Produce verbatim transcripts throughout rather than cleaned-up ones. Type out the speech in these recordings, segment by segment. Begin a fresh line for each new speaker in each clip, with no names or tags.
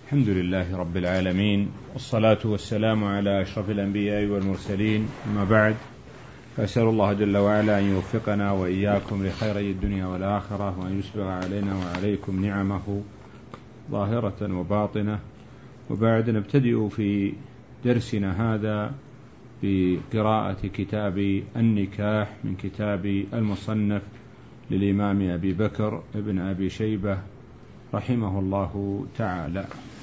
الحمد لله رب العالمين، والصلاة والسلام على أشرف الأنبياء والمرسلين، أما بعد، فأسأل الله جل وعلا أن يوفقنا وإياكم لخيري الدنيا والآخرة، وأن يسبغ علينا وعليكم نعمه ظاهرة وباطنة. وبعد نبتدئ في درسنا هذا بقراءة كتاب النكاح من كتاب المصنف للإمام أبي بكر ابن أبي شيبة رحمه الله تعالى.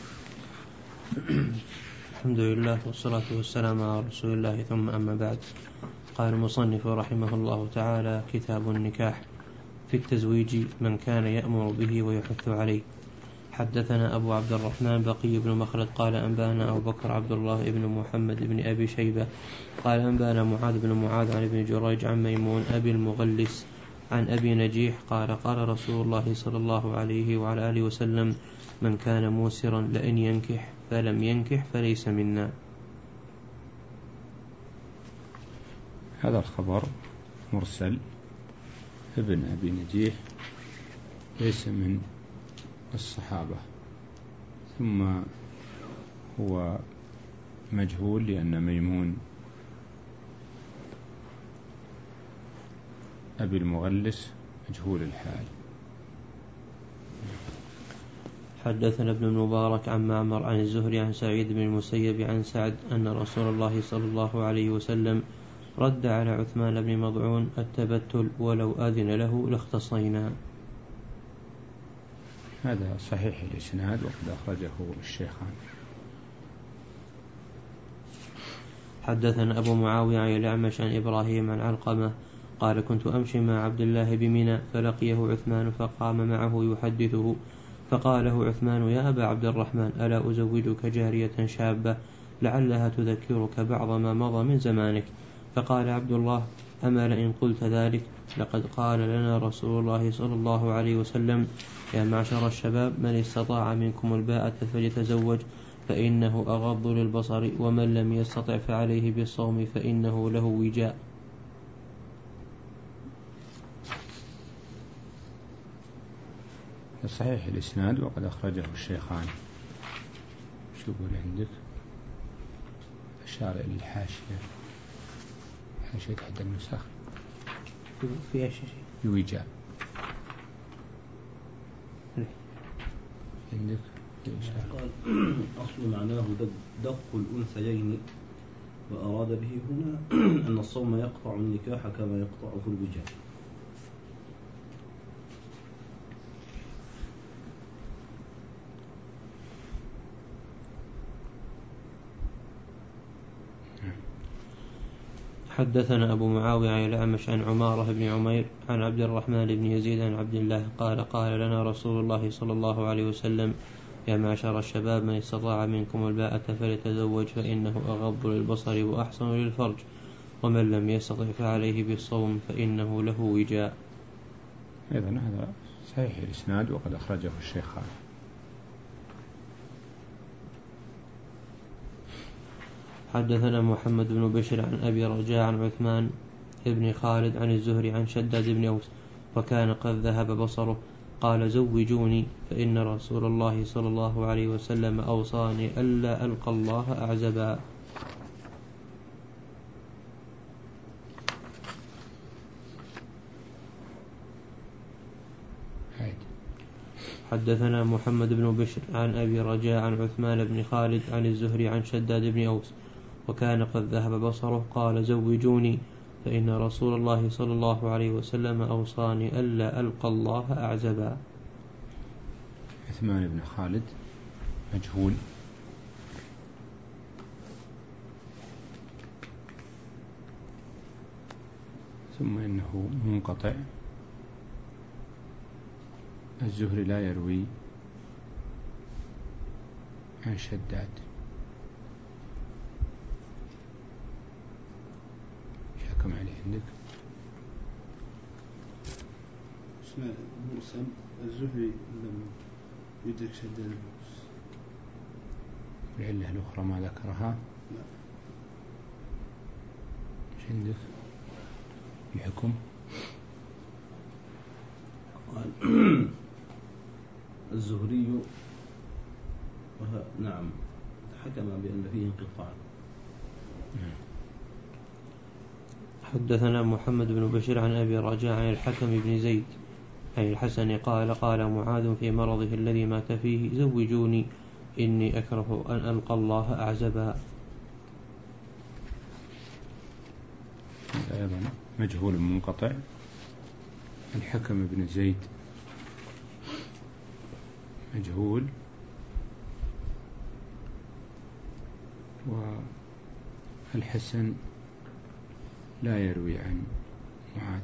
الحمد لله والصلاة والسلام على رسول الله، ثم أما بعد. قال المصنف رحمه الله تعالى: كتاب النكاح في التزويج من كان يأمر به ويحث عليه. حدثنا أبو عبد الرحمن بقي بن مخلد قال أنبانا أبو بكر عبد الله بن محمد بن أبي شيبة قال أنبانا معاذ بن معاذ عن ابن جريج عن ميمون أبي المغلس عن أبي نجيح قال قال رسول الله صلى الله عليه وعلى آله وسلم: من كان موسرا لئن ينكح فلم ينكح فليس منا.
هذا الخبر مرسل، ابن أبي نجيح ليس من الصحابة، ثم هو مجهول لأن ميمون أبي المغلس مجهول الحال.
حدثنا ابن المبارك عن معمر عن الزهري عن سعيد بن المسيب عن سعد أن رسول الله صلى الله عليه وسلم رد على عثمان بن مضعون التبتل ولو أذن له لاختصينا.
هذا صحيح الإسناد وقد أخرجه الشيخان.
حدثنا أبو معاوية عن الأعمش عن إبراهيم عن علقمة قال: كنت أمشي مع عبد الله بمنى فلقيه عثمان فقام معه يحدثه، فقال له عثمان: يا أبا عبد الرحمن، ألا أزوجك جارية شابة لعلها تذكرك بعض ما مضى من زمانك؟ فقال عبد الله: أما لئن قلت ذلك لقد قال لنا رسول الله صلى الله عليه وسلم: يا معشر الشباب، من استطاع منكم الباءة فليتزوج فإنه أغض للبصر، ومن لم يستطع فعليه بالصوم فإنه له وجاء.
صحيح الإسناد وقد أخرجه الشيخان. شو يقول عندك؟ أشار إلى الحاشية، حاشية حد النسخ
فيها شيء
يوجاء عندك.
قال: أصل معناه دق الأنثيين، وأراد به هنا أن الصوم يقطع النكاح كما يقطعه الوجاء.
حدثنا أبو معاوية عن الأعمش عن عمارة بن عمير عن عبد الرحمن بن يزيد عن عبد الله قال: قال لنا رسول الله صلى الله عليه وسلم: يا معشر الشباب، من استطاع منكم الباءة فليتزوج فإنه أغض للبصر وأحسن للفرج، ومن لم يستطع فعليه بالصوم فإنه له وجاء.
إذن هذا صحيح الإسناد وقد أخرجه الشيخان.
حدثنا محمد بن بشر عن أبي رجاء عن عثمان بن خالد عن الزهري عن شداد بن أوس وكان قد ذهب بصره قال: زوجوني، فإن رسول الله صلى الله عليه وسلم أوصاني ألا ألقى الله أعزبا. حدثنا محمد بن بشر عن أبي رجاء عن عثمان بن خالد عن الزهري عن شداد بن أوس وكان قد ذهب بصره قال: زوجوني، فإن رسول الله صلى الله عليه وسلم أوصاني ألا ألقى الله أعزبا.
عثمان بن خالد مجهول، ثم إنه منقطع. الزهري لا يروي عن شداد. يحكم عليه عندك؟
اسمه موسى الزهري لم يدرك شداد.
العلة الأخرى ما ذكرها؟
لا.
ايش عندك؟ الحكم؟
قال الزهري نعم حكم بأن فيه انقطاع.
حدثنا محمد بن بشير عن أبي رجاء عن الحكم بن زيد عن الحسن قال قال معاذ في مرضه الذي مات فيه زوجوني إني أكره أن ألقى الله أعزبا.
أيضا مجهول منقطع. الحكم بن زيد مجهول، والحسن لا يروي عن معاذ.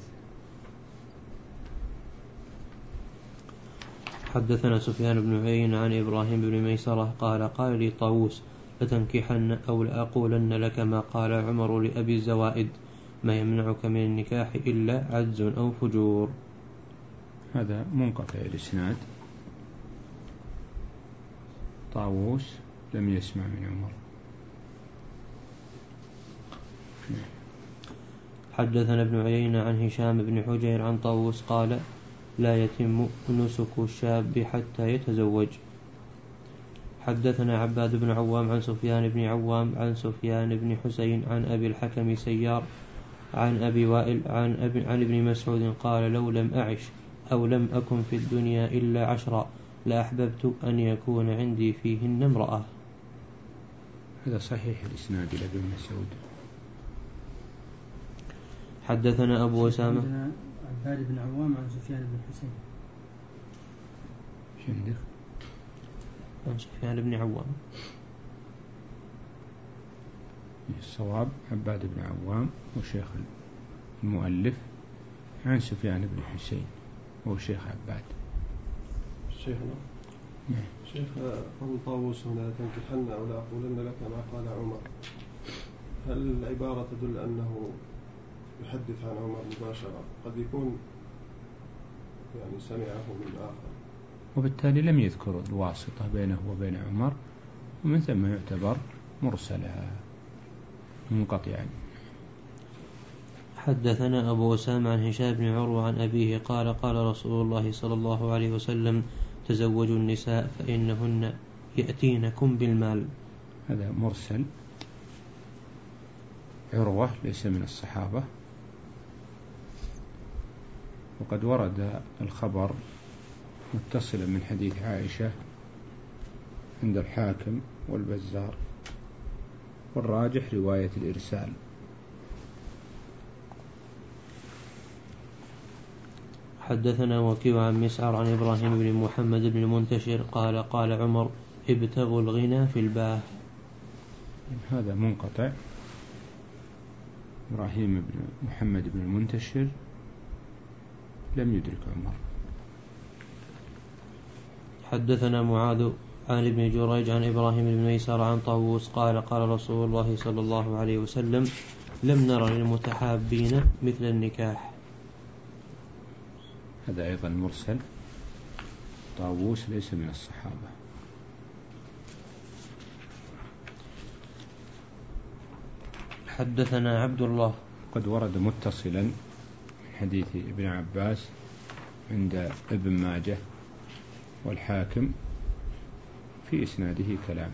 حدثنا سفيان بن عيينة عن إبراهيم بن ميسرة قال قال لي طاووس لتنكحن أو لأقولن لك ما قال عمر لأبي الزوائد ما يمنعك من النكاح إلا عجز أو فجور.
هذا منقطع الإسناد، طاووس لم يسمع من عمر.
حدثنا ابن عيينة عن هشام بن حجير عن طاووس قال لا يتم نسك الشاب حتى يتزوج. حدثنا عباد بن عوام عن سفيان بن عوام عن سفيان بن حسين عن أبي الحكم سيار عن أبي وائل عن, أبي عن ابن مسعود قال لو لم أعش أو لم أكن في الدنيا إلا عشرا لأحببت أن يكون عندي فيهن امرأة.
هذا صحيح الإسناد إلى ابن مسعود.
حدثنا أبو أسامة
عباد بن عوام عن سفيان بن حسين.
شو عندك؟
عن سفيان بن عوام.
الصواب عباد بن عوام وشيخ المؤلف عن سفيان بن حسين هو شيخ عباد.
شيخنا
نعم.
شيخ قول طاووس هنا تنكحن أو لا أقولن لك ما قال عمر، هل العبارة تدل أنه يحدث عن عمر مباشرة؟ قد يكون يعني سمعه من آخر،
وبالتالي لم يذكر الواسطة بينه وبين عمر، ومن ثم يعتبر مرسلا منقطعا.
حدثنا أبو أسامة عن هشام بن عروة عن أبيه قال قال رسول الله صلى الله عليه وسلم تزوجوا النساء فإنهن يأتينكم بالمال.
هذا مرسل، عروة ليس من الصحابة، وقد ورد الخبر متصلا من حديث عائشة عند الحاكم والبزار، والراجح رواية الإرسال.
حدثنا وكيع عن مسعر عن إبراهيم بن محمد بن المنتشر قال قال عمر ابتغوا الغنى في الباه.
هذا منقطع. إبراهيم بن محمد بن المنتشر لم يدرك عمر.
حدثنا معاذ عن ابن جريج عن إبراهيم بن ميسر عن طاووس قال قال رسول الله صلى الله عليه وسلم لم نرى للمتحابين مثل النكاح.
هذا أيضا مرسل، طاووس ليس من الصحابة.
حدثنا عبد الله.
قد ورد متصلا من حديث ابن عباس عند ابن ماجه والحاكم في إسناده كلام.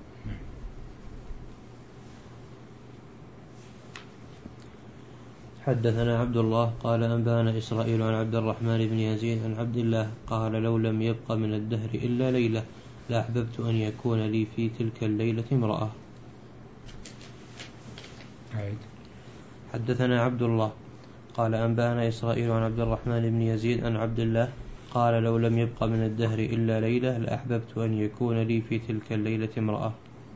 حدثنا عبد الله قال أنبانا إسرائيل عن عبد الرحمن بن يزيد عن عبد الله قال لو لم يبق من الدهر إلا ليلة لأحببت أن يكون لي في تلك الليلة امرأة.
عيد.
حدثنا عبد الله قال أنبانا إسرائيل عن عبد الرحمن بن يزيد عن عبد الله قال لو لم يبق من الدهر إلا ليلة لأحببت أن يكون لي في تلك الليلة امرأة.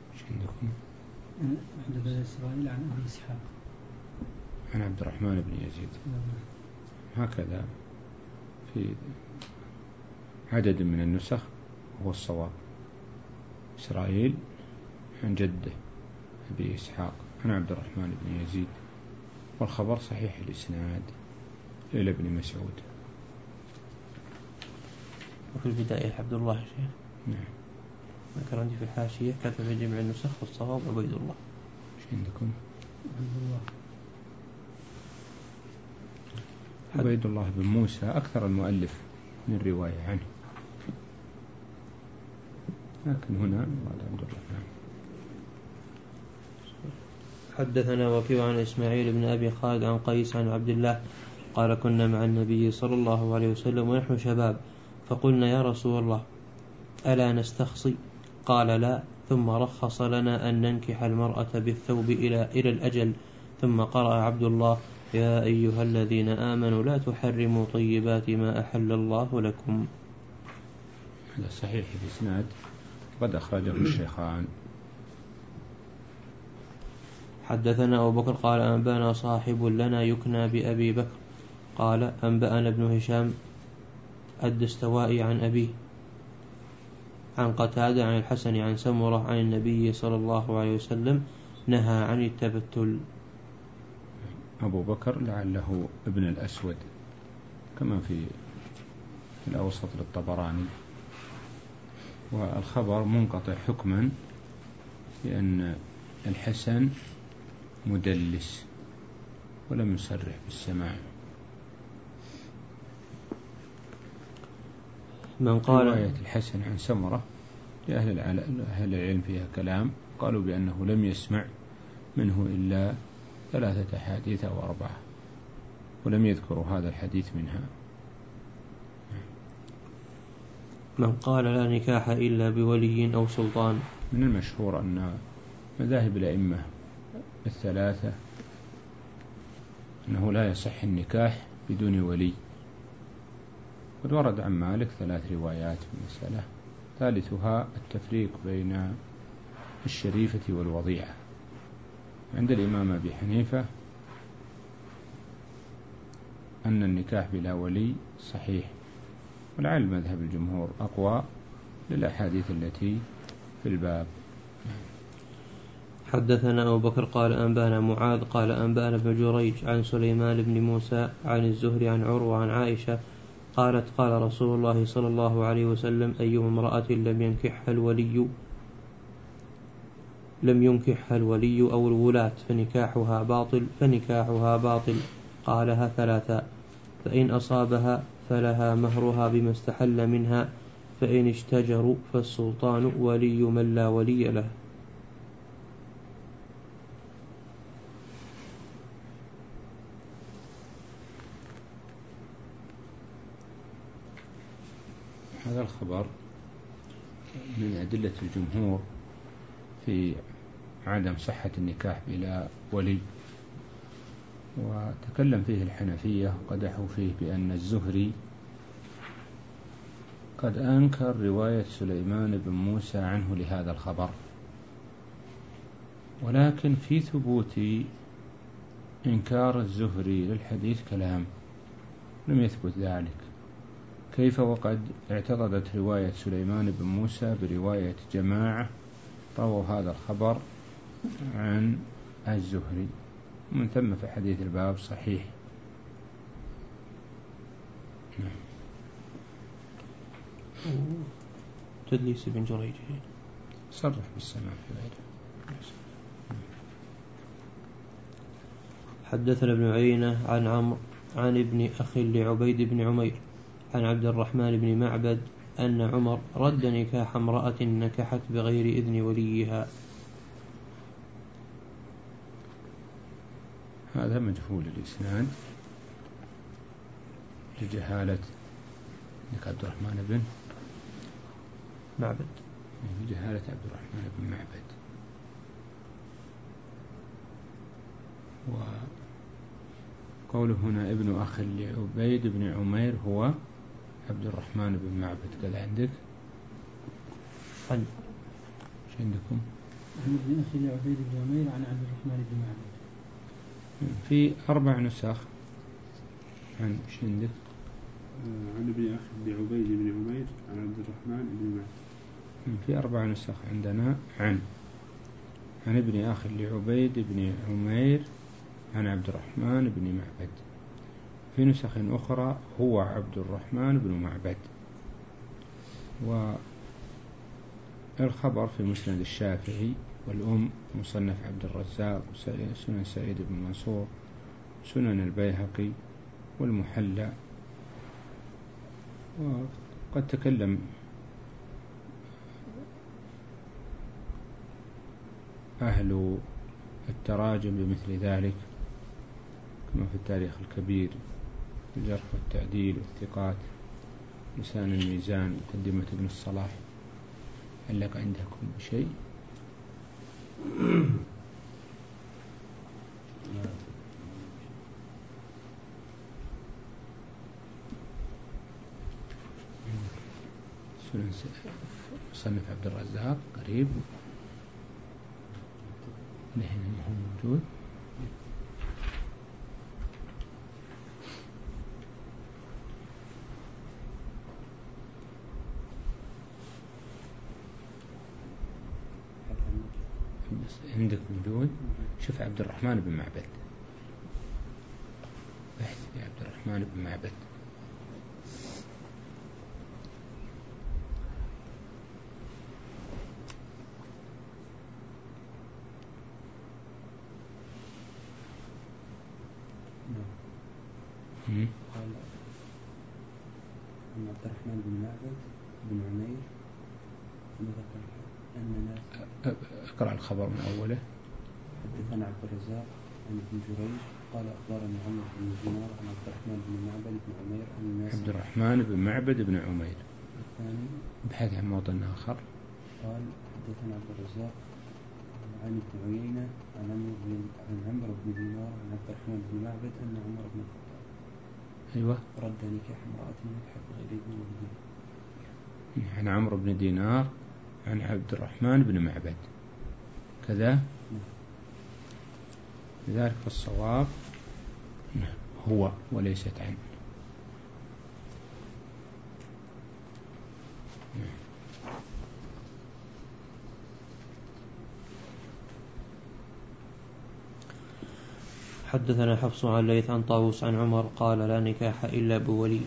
حدثنا إسرائيل عن أبي إسحاق
عن عبد الرحمن بن يزيد. هكذا في عدد من النسخ هو الصواب. إسرائيل عن جده أبي إسحاق عن عبد الرحمن بن يزيد، والخبر صحيح الإسناد إلى ابن مسعود.
وفي البداية عبد الله شيخ.
نعم.
ذكر عندي في الحاشية كتب في جمع النسخ والصواب عبيد الله.
ايش عندكم؟
عبد الله.
عبيد الله بن موسى أكثر المؤلف من رواية عنه. لكن هنا قال عبد الرحمن.
حدثنا وكيع عن إسماعيل بن أبي خالد عن قيس عن عبد الله قال كنا مع النبي صلى الله عليه وسلم ونحن شباب فقلنا يا رسول الله ألا نستخصي؟ قال لا، ثم رخص لنا أن ننكح المرأة بالثوب إلى, إلى الأجل. ثم قرأ عبد الله يا أيها الذين آمنوا لا تحرموا طيبات ما أحل الله لكم.
هذا صحيح الإسناد قد أخرجه الشيخان.
حدثنا أبو بكر قال أنبأنا صاحب لنا يكنى بأبي بكر قال أنبأنا ابن هشام الدستوائي عن أبيه عن قتادة عن الحسن عن سمرة عن النبي صلى الله عليه وسلم نهى عن التبتل.
أبو بكر لعله ابن الأسود كما في الأوسط للطبراني، والخبر منقطع حكما لأن الحسن مدلس ولم يصرح بالسماع.
من قال
رواية الحسن عن سمرة لأهل العلم فيها كلام، قالوا بأنه لم يسمع منه إلا ثلاثة أحاديث أو أربعة، ولم يذكروا هذا الحديث منها.
من قال لا نكاح إلا بولي أو سلطان.
من المشهور أن مذاهب الأئمة الثلاثة أنه لا يصح النكاح بدون ولي. قد ورد عن مالك ثلاث روايات في المسألة، ثالثها التفريق بين الشريفة والوضيعة. عند الإمام أبي حنيفة أن النكاح بلا ولي صحيح، ولعل مذهب الجمهور أقوى للأحاديث التي في الباب.
حدثنا أبو بكر قال أنبانا معاذ قال أنبانا ابن جريج عن سليمان بن موسى عن الزهري عن عروة عن عائشة قالت قال رسول الله صلى الله عليه وسلم أيما امرأة لم ينكحها الولي لم ينكحها الولي أو الولاة فنكاحها باطل فنكاحها باطل. قالها ثلاثا، فإن أصابها فلها مهرها بما استحل منها، فإن اشتجروا فالسلطان ولي من لا ولي له.
هذا الخبر من أدلة الجمهور في عدم صحة النكاح بلا ولي، وتكلم فيه الحنفية قدحوا فيه بأن الزهري قد أنكر رواية سليمان بن موسى عنه لهذا الخبر، ولكن في ثبوت إنكار الزهري للحديث كلام لم يثبت ذلك. كيف وقد اعترضت رواية سليمان بن موسى برواية جماعة رووا هذا الخبر عن الزهري، من ثم في حديث الباب صحيح.
تدليس بن جريج
صرح بالسماع في غيره.
حدثنا ابن عيينة عن عمرو عن ابن أخي لعبيد بن عمير عن عبد الرحمن بن معبد أن عمر رد نكاح امرأة نكحت بغير إذن وليها.
هذا مجهول الإسناد لجهالة عبد الرحمن بن
معبد
لجهالة عبد الرحمن بن معبد. وقوله هنا ابن أخ لعبيد بن عمير هو عبد الرحمن بن معبد. قال عندك
عن
ايش عندكم؟
ابن أخي لعبيد بن عمير عن عبد الرحمن بن معبد.
في أربع نسخ عن ايش عندك؟
عن ابن أخي لعبيد بن عمير عن عبد الرحمن بن معبد.
في أربع نسخ عندنا عن عن ابن أخ لعبيد بن عمير عن عبد الرحمن بن معبد. في نسخ أخرى هو عبد الرحمن بن معبد. والخبر في مسند الشافعي والأم مصنف عبد الرزاق وسنن سعيد بن منصور سنن البيهقي والمحلى. وقد تكلم أهل التراجم بمثل ذلك كما في التاريخ الكبير الجرح والتعديل والثقات لسان الميزان مقدمة ابن الصلاح. هل لك عندكم شيء؟ صنف عبد الرزاق قريب نحن موجود. عندك موجود. شوف عبد الرحمن بن معبد، بحث في عبد الرحمن بن معبد.
قال عن عبد الرحمن بن معبد بن عمير ذكر أن ناس.
اقرأ الخبر من أوله.
حدثنا عبد الرزاق عن ابن جريج قال أخبرنا عمرو بن دينار عن عبد الرحمن بن معبد بن عمير أن الناس.
عبد الرحمن بن معبد بن عمير.
الثاني
بحث عن موطن آخر.
قال حدثنا عبد الرزاق عن ابن عيينة عن عمرو بن عن عمرو بن دينار عن عبد الرحمن بن معبد أن عمر بن الخطاب
أيوة
رد نكاح امرأة نكحت غير إذن وليها.
عن عمرو بن دينار عن عبد الرحمن بن معبد كذا. لذلك الصواب هو وليست عنه.
حدثنا حفص عن ليث عن طاووس عن عمر قال لا نكاح إلا بولي.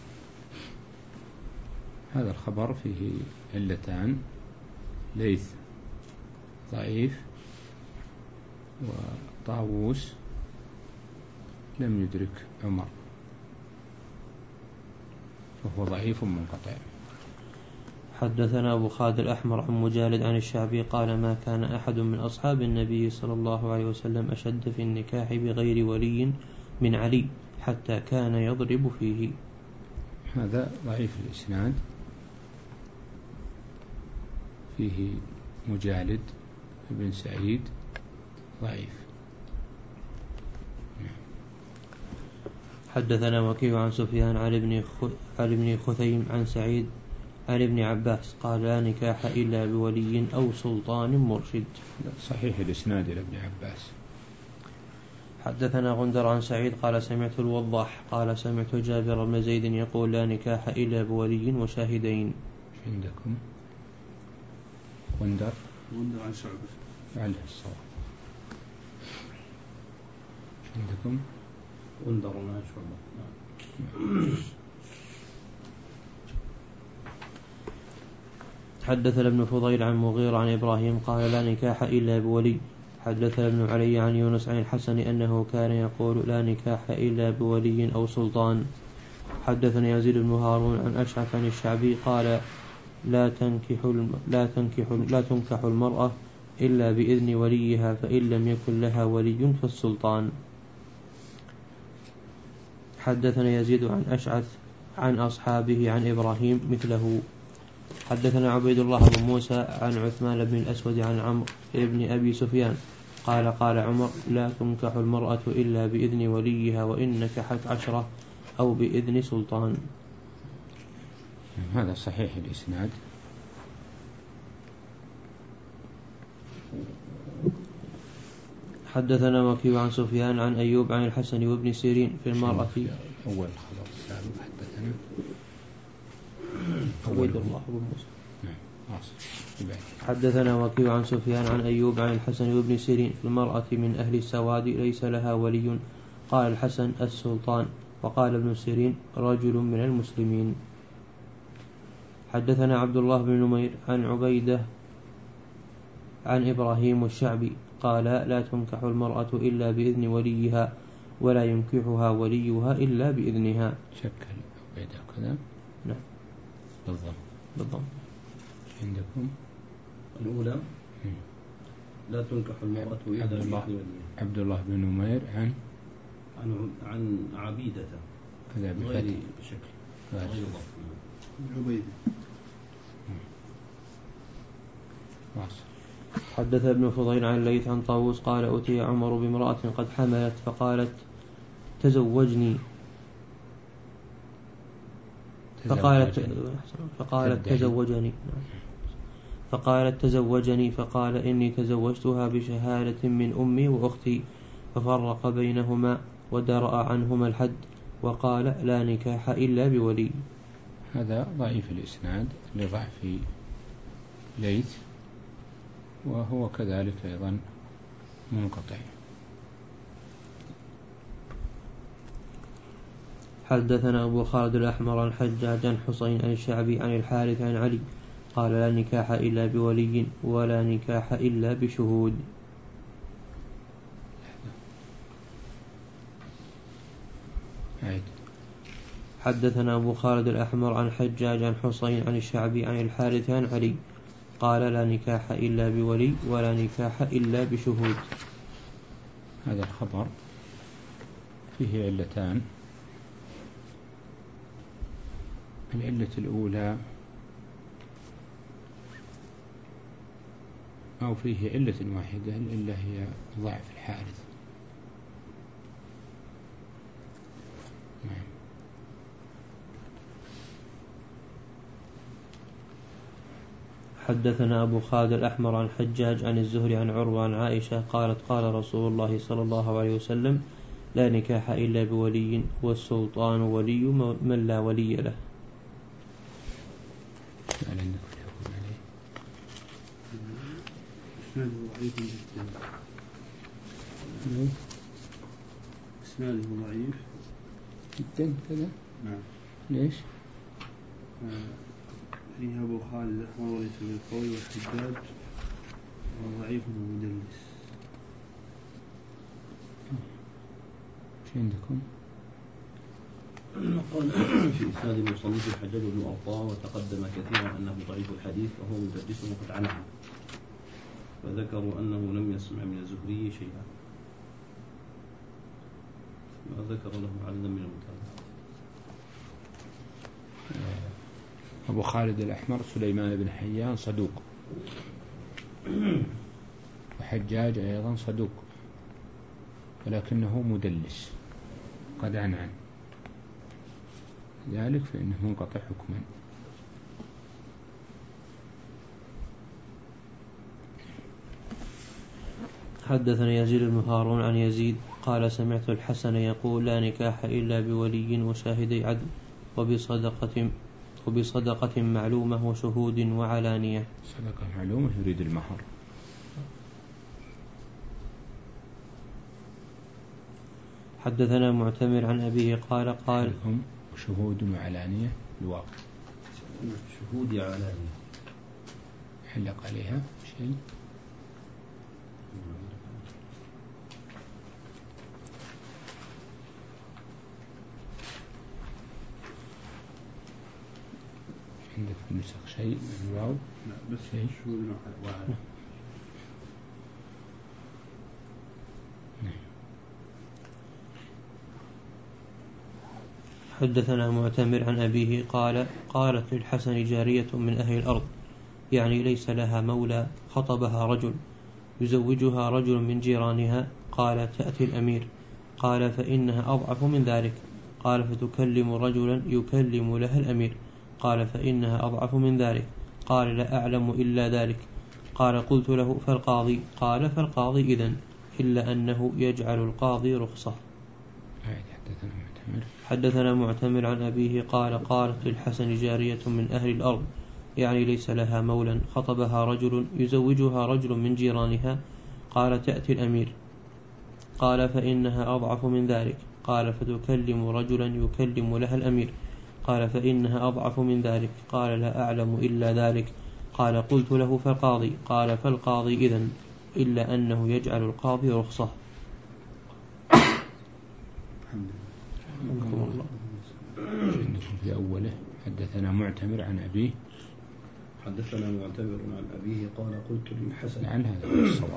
هذا الخبر فيه علتان، ليث ضعيف وطاووس لم يدرك عمر فهو ضعيف منقطع.
حدثنا أبو خالد الأحمر عن مجالد عن الشعبي قال ما كان أحد من أصحاب النبي صلى الله عليه وسلم أشد في النكاح بغير ولي من علي حتى كان يضرب فيه.
هذا ضعيف الإسناد، فيه مجالد بن سعيد ضعيف.
حدثنا وكيع عن سفيان عن ابن عن ابن خثيم عن سعيد عن ابن عباس قال لا نكاح إلا بولي أو سلطان مرشد.
صحيح الإسناد إلى ابن عباس.
حدثنا غندر عن سعيد قال سمعت الوضاح قال سمعت جابر بن زيد يقول لا نكاح إلا بولي وشاهدين.
عندكم غندر
غندر عن شعبة
عليه الصواب. عندكم
غندر عن شعبة.
حدثنا ابن فضيل عن مغير عن إبراهيم قال لا نكاح إلا بولي. حدثنا ابن علي عن يونس عن الحسن أنه كان يقول لا نكاح إلا بولي أو سلطان. حدثنا يزيد بن هارون عن أشعث عن الشعبي قال لا تنكح لا تنكح لا تنكح المرأة إلا بإذن وليها فإن لم يكن لها ولي فالسلطان. حدثنا يزيد عن أشعث عن أصحابه عن إبراهيم مثله. حدثنا عبيد الله بن موسى عن عثمان بن الأسود عن عمرو بن أبي سفيان قال قال عمر لا تنكح المرأة إلا بإذن وليها وإن نكحت عشرة أو بإذن سلطان.
هذا صحيح الإسناد.
حدثنا وكيع عن سفيان عن أيوب عن الحسن وابن سيرين في المرأة.
أول خبر السابق حدثنا
عبيد الله بن موسى.
نعم.
حدثنا وكيع عن سفيان عن أيوب عن الحسن وابن سيرين في المرأة من أهل السواد ليس لها ولي. قال الحسن السلطان وقال ابن سيرين رجل من المسلمين. حدثنا عبد الله بن نمير عن عبيدة عن إبراهيم الشعبي قال لا تنكح المرأة إلا بإذن وليها ولا ينكحها وليها إلا بإذنها.
شكل عبيدة كذا.
نعم
بالضبط
بالضبط.
عندكم
الأولى لا تنكح المرأة إلا
عبد الله
بإذن وليها.
عبد الله بن نمير عن
عن عن عبيدة
هذا
غير
بفتح
شكل غير ضبط.
عبيدة.
حدث ابن فضيل عن الليث عن طاووس قال أتي عمر بامرأة قد حملت فقالت تزوجني فقالت فقالت تزوجني فقالت تزوجني فقال إني تزوجتها بشهادة من أمي وأختي ففرق بينهما ودرأ عنهما الحد وقال لا نكاح إلا بولي.
هذا ضعيف الإسناد لضعف ليث وهو كذلك أيضا منقطع.
حدثنا أبو خالد الأحمر عن حجاج عن حسين عن الشعبي عن الحارث عن علي قال لا نكاح إلا بولي ولا نكاح إلا بشهود. حدثنا أبو خالد الأحمر عن حجاج عن حسين عن الشعبي عن الحارث عن علي قال لا نكاح إلا بولي ولا نكاح إلا بشهود.
هذا الخبر فيه علتان. العلة الأولى أو فيه علة واحدة العلة هي ضعف الحارث. نعم.
حدثنا أبو خالد الأحمر عن حجاج عن الزهري عن عروة عن عائشة قالت قال رسول الله صلى الله عليه وسلم لا نكاح إلا بولي والسلطان ولي من لا ولي له.
إسناده ضعيف جدا. إسناده ضعيف
جدا كذا.
نعم.
ليش؟
فيه أبو خالد الأحمر وليس بالقوي والحجاج وضعيف ومدلس.
شو عندكم؟
قال في إسناد المصنف الحجاج بن أرطاة وتقدم كثيرا أنه ضعيف الحديث وهو مدلس وقد عنه فذكروا أنه لم يسمع من الزهري شيئا ما ذكر له عددا من المتابعات.
أبو خالد الأحمر سليمان بن حيان صدوق وحجاج أيضا صدوق ولكنه مدلس قد عنعن ذلك فإنه منقطع حكما.
حدثنا يزيد بن هارون عن يزيد قال سمعت الحسن يقول لا نكاح إلا بولي وشاهدي عدل وبصدقة وبصدقة معلومة وشهود وعلانية.
صدقة معلومة يريد المهر.
حدثنا معتمر عن أبيه قال قال
شهود وعلانية الواقع
شهود علانية
حلق عليها شيء. عندك في النسخ شيء من الواو؟
لا بس
شيء
شهود وعلانية.
حدثنا معتمر عن أبيه قال قالت للحسن جارية من أهل الأرض يعني ليس لها مولى خطبها رجل يزوجها رجل من جيرانها قال تأتي الأمير قال فإنها أضعف من ذلك قال فتكلم رجلا يكلم لها الأمير قال فإنها أضعف من ذلك قال لا أعلم إلا ذلك قال قلت له فالقاضي قال فالقاضي إذن إلا أنه يجعل القاضي رخصة. حدثنا معتمر عن أبيه قال قالت للحسن جارية من أهل الأرض يعني ليس لها مولا خطبها رجل يزوجها رجل من جيرانها قال تأتي الأمير قال فإنها أضعف من ذلك قال فتكلم رجلا يكلم لها الأمير قال فإنها أضعف من ذلك قال لا أعلم إلا ذلك قال قلت له فالقاضي قال فالقاضي إذن إلا أنه يجعل القاضي رخصة.
في أوله حدثنا معتمر عن أبيه
حدثنا معتمر عن أبيه قال قلت للحسن
عن هذا الصواب.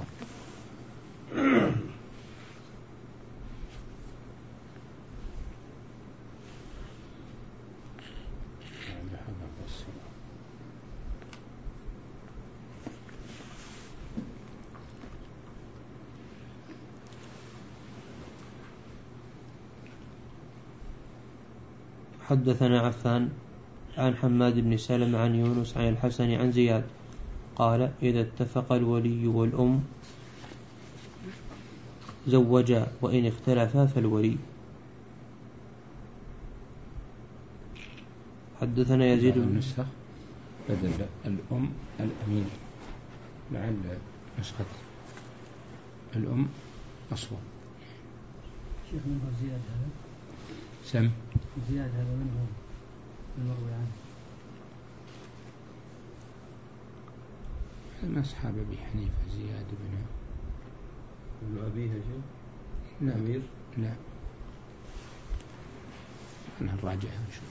حدثنا عفان عن حماد بن سلمة عن يونس عن الحسن عن زياد قال إذا اتفق الولي والأم زوجا وإن اختلفا فالولي. حدثنا يزيد بن
النسخ بدل الأم الأمين، لعل نسخة الأم أصوب.
شيخ من هو زياد هذا؟
سم
زياد هذا من هو المروي عنه؟
من أصحاب أبي حنيفة زياد بن
ابن أبيه شيء؟
لا
أمير؟
لا أنا نراجعها نشوف.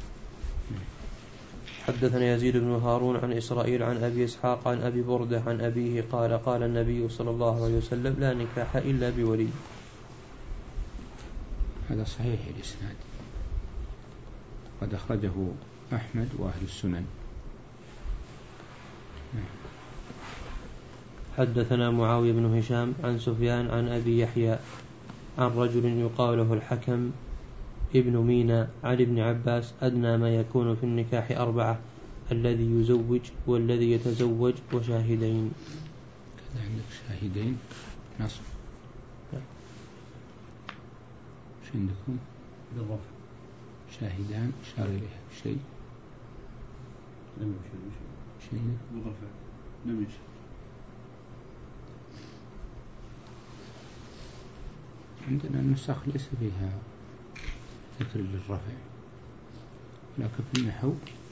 حدثنا يزيد بن هارون عن إسرائيل عن أبي إسحاق عن أبي بردة عن أبيه قال قال النبي صلى الله عليه وسلم لا نكاح إلا بولي.
هذا صحيح الإسناد، قد أخرجه أحمد وأهل السنن.
حدثنا معاوية بن هشام عن سفيان عن أبي يحيى عن رجل يقال له الحكم ابن مينا عن ابن عباس أدنى ما يكون في النكاح أربعة الذي يزوج والذي يتزوج وشاهدين.
كذا عندك شاهدين نصب شو عندكم؟
بالرفع
شاهدان أشار إليها بشيء
لم يشير بشيء
شيء عندك؟
بالرفع لم يشير.
عندنا النسخ ليس فيها ذكر للرفع، لكن في النحو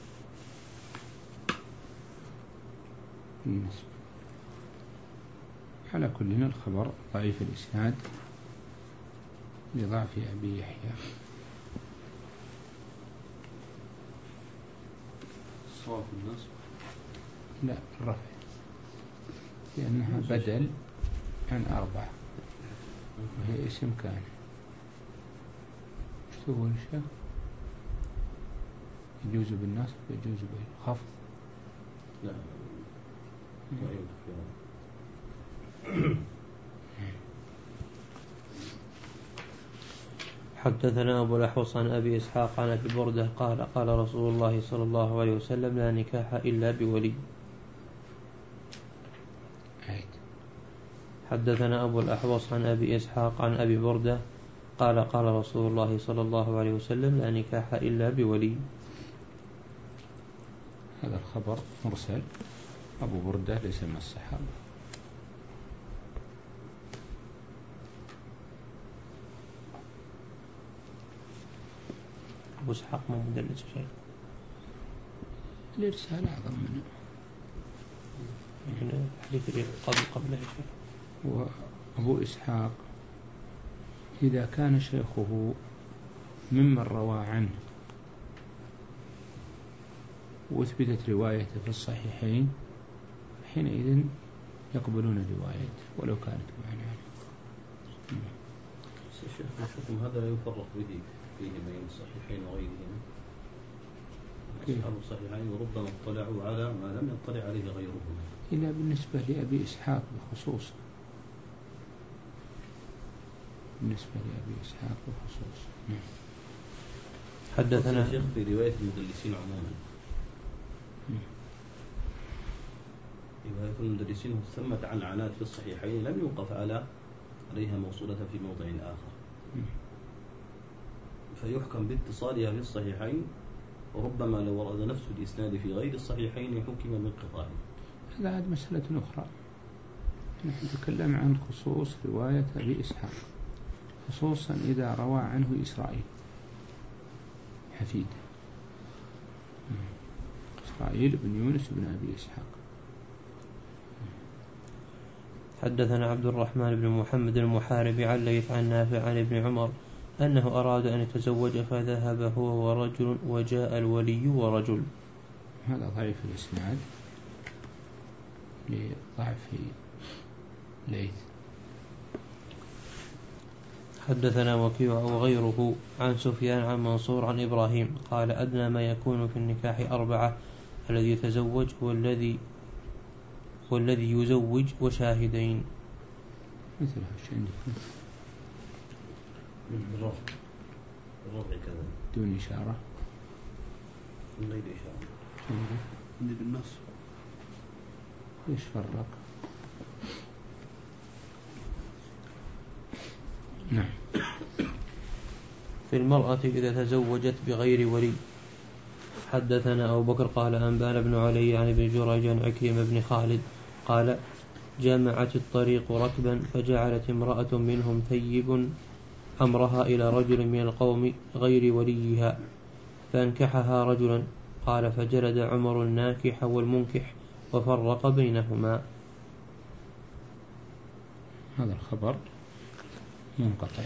النسب. على كلنا الخبر ضعيف الإسناد لضعف أبي يحيى.
الصواب النصب
لا الرفع، لأنها بدل عن أربعة وهي اسم كان. ايش تقول الشيخ؟ يجوز بالنصب يجوز بالخفض؟
لا
حدثنا أبو الأحوص عن أبي إسحاق عن أبي بردة قال قال رسول الله صلى الله عليه وسلم لا نكاح إلا بولي. حدثنا أبو الأحوص عن أبي إسحاق عن أبي بردة قال قال رسول الله صلى الله عليه وسلم لا نكاح إلا بولي.
هذا الخبر مرسل، أبو بردة ليس من الصحابة.
أبو إسحاق مو مدلس شيء،
الإرسال أعظم منه.
يعني حديث قبل قبله شيء.
وأبو إسحاق إذا كان شيخه ممن روى عنه وأثبتت روايته في الصحيحين حينئذ يقبلون روايته ولو كانت معنا.
الشيخ نشوفهم هذا لا يفرق به فيه بين الصحيحين وغيرهم. أصحاب الصحيحين وربما اطلعوا على ما لم يطلع عليه غيرهم.
إلا بالنسبة لأبي إسحاق بخصوص، بالنسبة لأبي إسحاق بخصوص.
حدثنا
الشيخ في رواية المدلسين عموما. رواية المدلسين ثمت عن عنات في الصحيحين لم يوقف على عليها موصولة في موضع آخر، فيحكم باتصالها في الصحيحين، وربما لو ورد نفس الإسناد في غير الصحيحين حكم بانقطاعه.
هذا عاد مسألة أخرى. نحن نتكلم عن خصوص رواية أبي إسحاق، خصوصا إذا روى عنه إسرائيل حفيد إسرائيل بن يونس بن أبي إسحاق.
حدثنا عبد الرحمن بن محمد المحاربي عن ليث عن نافع عن ابن عمر أنه أراد أن يتزوج فذهب هو ورجل وجاء الولي ورجل.
هذا ضعيف الإسناد لضعف ليث.
حدثنا وكيع وغيره عن سفيان عن منصور عن إبراهيم قال أدنى ما يكون في النكاح أربعة: الذي يتزوج والذي والذي يزوج وشاهدين.
مثل هالشيء عندكم
الرفع الرفع كذا
دون إشارة
من غير إشارة
عندي بالنص.
ليش فرق؟ نعم.
في المرأة إذا تزوجت بغير ولي. حدثنا أبو بكر قال أنبانا بن علي عن ابن جريج عن عكرمة بن خالد قال جمعت الطريق ركبا فجعلت امرأة منهم ثيب أمرها إلى رجل من القوم غير وليها فانكحها رجلا. قال فجلد عمر الناكح والمنكح وفرق بينهما.
هذا الخبر منقطع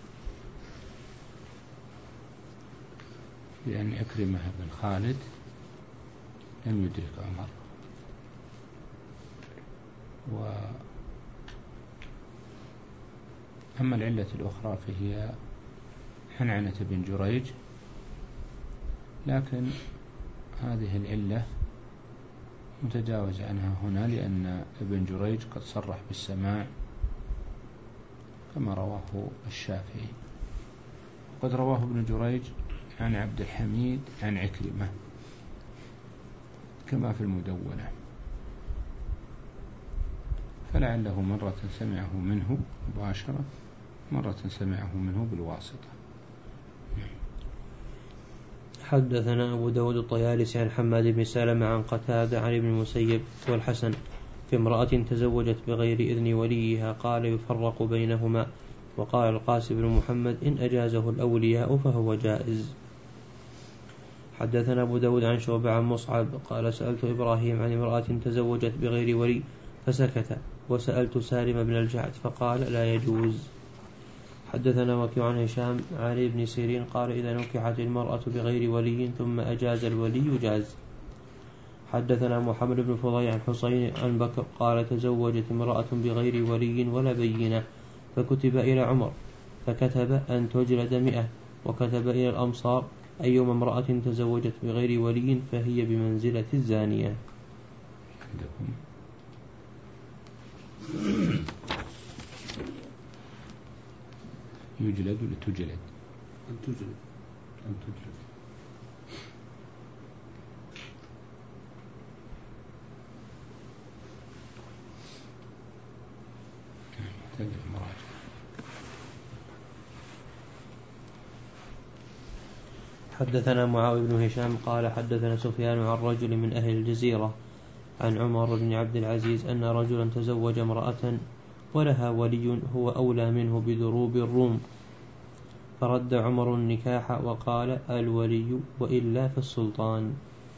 لأن أكرمة بن خالد لم يدرك عمر، وأما العلة الأخرى فهي حنعنة بن جريج، لكن هذه العلة متجاوز عنها هنا لأن ابن جريج قد صرح بالسماع كما رواه الشافعي، وقد رواه ابن جريج عن عبد الحميد عن عكرمة كما في المدونة، فلعله مرة سمعه منه مباشرة مرة سمعه منه بالواسطة.
حدثنا أبو داود الطيالسي عن حماد بن سلمة عن قتادة عن ابن المسيب والحسن في امرأة تزوجت بغير إذن وليها قال يفرق بينهما. وقال القاسم بن محمد إن أجازه الأولياء فهو جائز. حدثنا أبو داود عن شعبة عن مصعب قال سألت إبراهيم عن امرأة تزوجت بغير ولي فسكت، وسألت سالم بن الجعد فقال لا يجوز. حدثنا وكيع عن هشام عن ابن سيرين قال إذا نكحت المرأة بغير ولي ثم أجاز الولي جاز. حدثنا محمد بن فضيل عن حسين عن بكر قال تزوجت امرأة بغير ولي ولا بينة فكتب إلى عمر فكتب أن تجلد مئة، وكتب إلى الأمصار أيما امرأة تزوجت بغير ولي فهي بمنزلة الزانية.
يجلد ولا تجلد؟
أن تجلد.
أن تجلد.
حدثنا معاوية بن هشام قال حدثنا سفيان عن رجل من أهل الجزيرة عن عمر بن عبد العزيز أن رجلا تزوج امرأة ولها ولي هو أولى منه بدروب الروم، فرد عمر النكاح وقال الولي وإلا فالسلطان.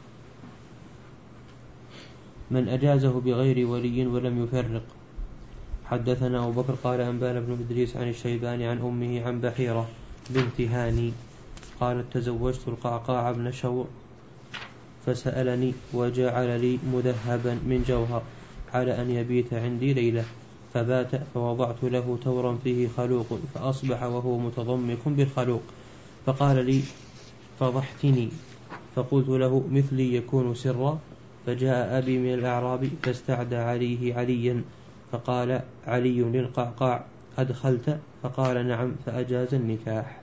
من أجازه بغير ولي ولم يفرق. حدثنا أبو بكر قال أنبانا بن إدريس عن الشيباني عن أمه عن بحيرة بنت هاني قالت تزوجت القعقاع بن شور فسألني وجعل لي مذهبا من جوهر على أن يبيت عندي ليلة، فبات فوضعت له تورا فيه خلوق فأصبح وهو متضمك بالخلوق، فقال لي فضحتني، فقلت له مثلي يكون سرا، فجاء أبي من الأعراب فاستعدى عليه عليا فقال علي للقعقاع أدخلت؟ فقال نعم، فأجاز النكاح.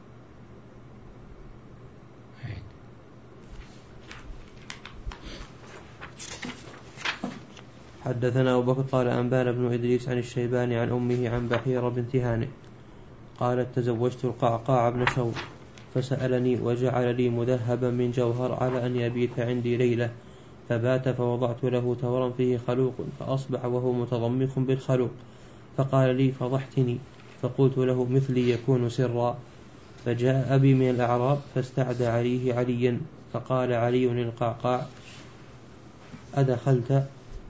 حدثنا أبو بكر قال أنبانا بن إدريس عن الشيباني عن أمه عن بحيرة بنت هانئ قالت تزوجت القعقاع بن شور فسألني وجعل لي مذهبا من جوهر على أن يبيت عندي ليلة، فبات فوضعت له تورا فيه خلوق فأصبح وهو متضمك بالخلوق، فقال لي فضحتني، فقلت له مثلي يكون سرا، فجاء أبي من الأعراب فاستعدى عليه عليا فقال علي للقعقاع أدخلت؟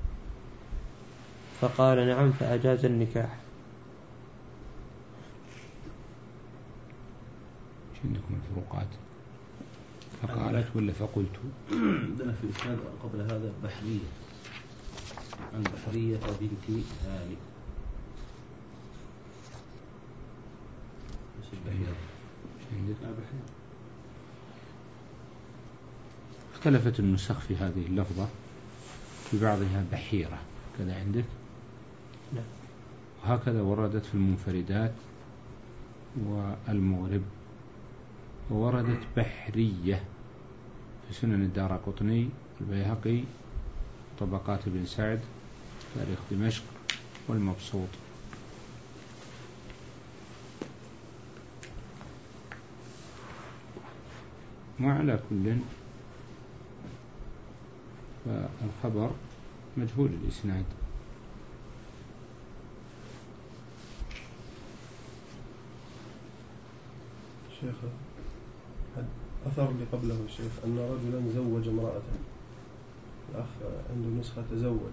فقال نعم، فأجاز النكاح.
عندكم الفروقات فقالت ولا فقلت؟
عندنا في الإسناد قبل هذا بحرية، عن بحرية بنت هاني.
اختلفت النسخ في هذه اللفظة، في بعضها بحيرة كذا عندك،
لا.
وهكذا وردت في المنفردات والمغرب، ووردت بحرية في سنن الدارقطني البيهقي طبقات ابن سعد تاريخ دمشق والمبسوط. وعلى كل فالخبر مجهول الإسناد.
شيخ أثر اللي قبله الشيخ أن رجلا زوج امرأة، الأخ عنده نسخة تزوج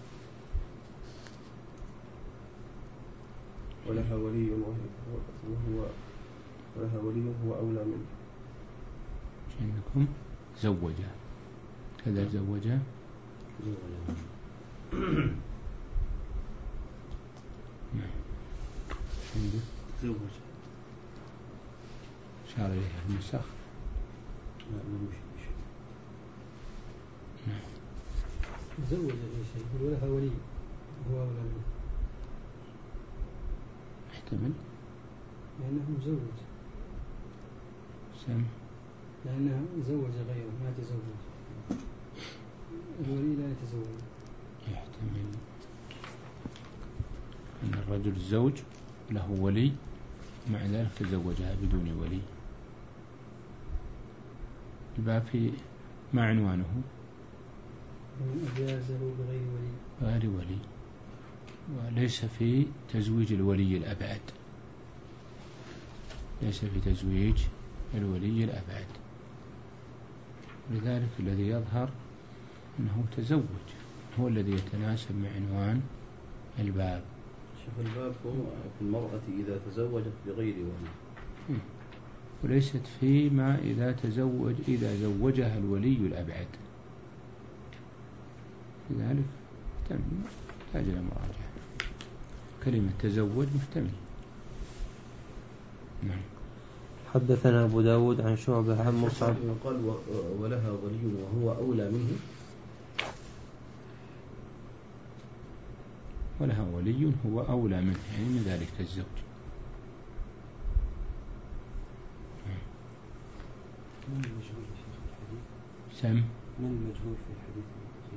ولها ولي وهو ولها ولي هو أولى منه.
عندكم زوجة كذا زوجة عندك
زوج
شار إليها النسخ.
لا ملوش شيء.
زوج أي شيء ولها ولي هو أولى منه،
احتمل
لأنه مزوج،
سم
لأنه زوج غيره ما تزوج، الولي لا يتزوج.
يحتمل أن الرجل الزوج له ولي مع ذلك تزوجها بدون ولي. يبقى في ما عنوانه؟
أجازه بغير ولي.
غير ولي، وليس في تزويج الولي الأبعد، ليس في تزويج الولي الأبعد. لذلك الذي يظهر أنه تزوج هو الذي يتناسب مع عنوان الباب.
شوف الباب هو في المرأة إذا تزوجت بغير ولي،
وليست فيما إذا تزوج إذا زوجها الولي الأبعد. لذلك تحتاج إلى مراجعة. كلمة تزوج محتمل. نعم.
حدثنا أبو داود عن شعبة عن مصعب
قال ولها ولي وهو أولى منه،
ولها ولي هو أولى منه، يعني من ذلك الزوج.
من المجهول في الحديث؟
سم
من المجهول في الحديث؟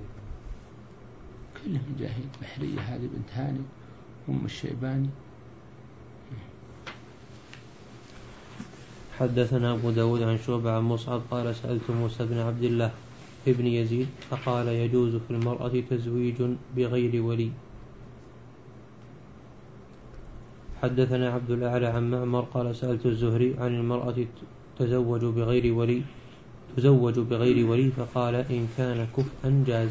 كلهم جاهل. بحرية هذه بنت هاني أم الشيباني.
حدثنا أبو داود عن شعبة عن مصعب قال سألت موسى بن عبد الله ابن يزيد فقال يجوز في المرأة تزويج بغير ولي. حدثنا عبد الأعلى عن معمر قال سألت الزهري عن المرأة تزوج بغير ولي تزوج بغير ولي فقال إن كان كفءا جاز.